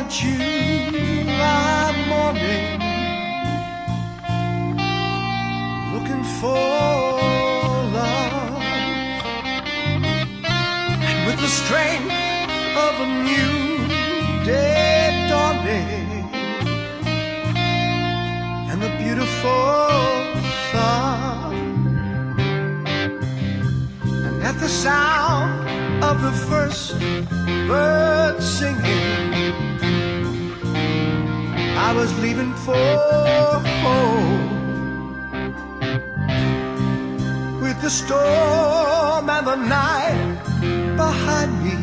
a July morning, looking for love, and with the strength of a new day dawning, and the beautiful sun, and at the sound of the first bird singing, I was leaving for home, with the storm and the night behind me.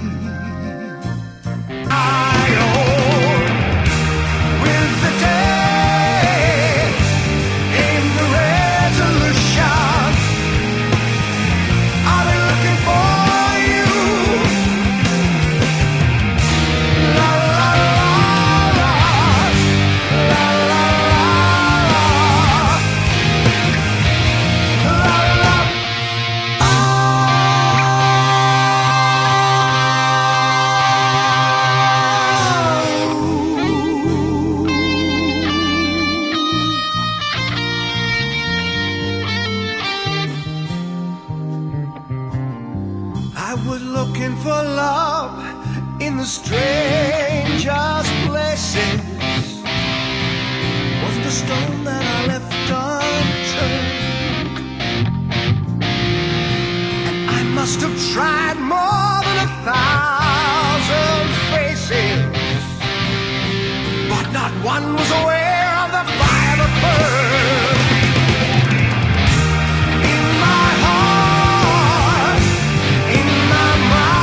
With the day came the resolution. I've been looking for you. La la la la, la la la, la la. I was looking for love in the strangest places. Wasn't a stone that I left unturned, and I must have tried more than 1,000 faces, but not one was aware of the fire that burned in my heart, in my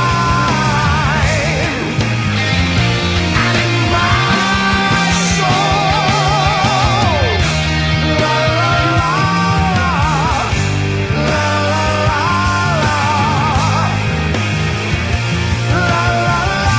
mind, and in my soul. La la la la, la la la la, la la la.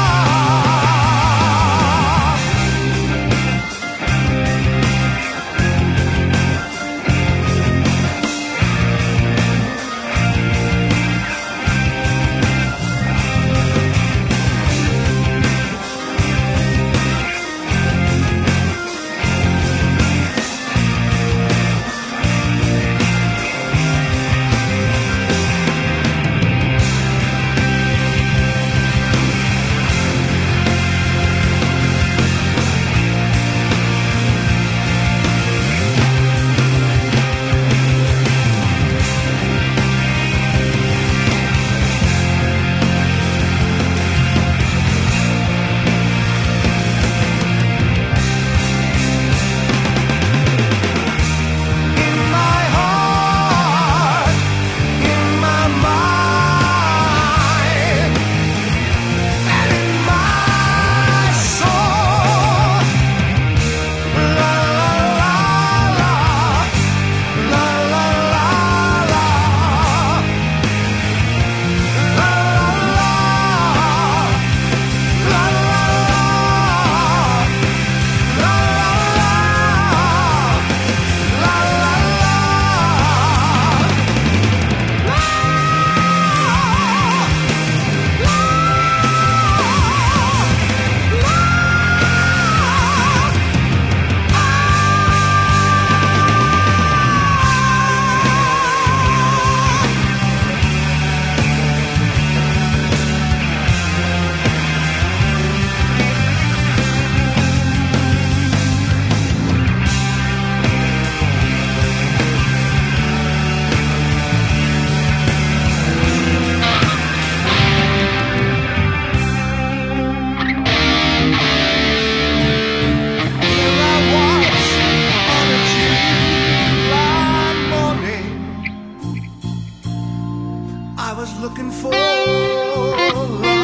In my heart, in my mind, and in my soul. La la la la, la la la la, la la la, la la Here I was on a July morning. I was looking for love.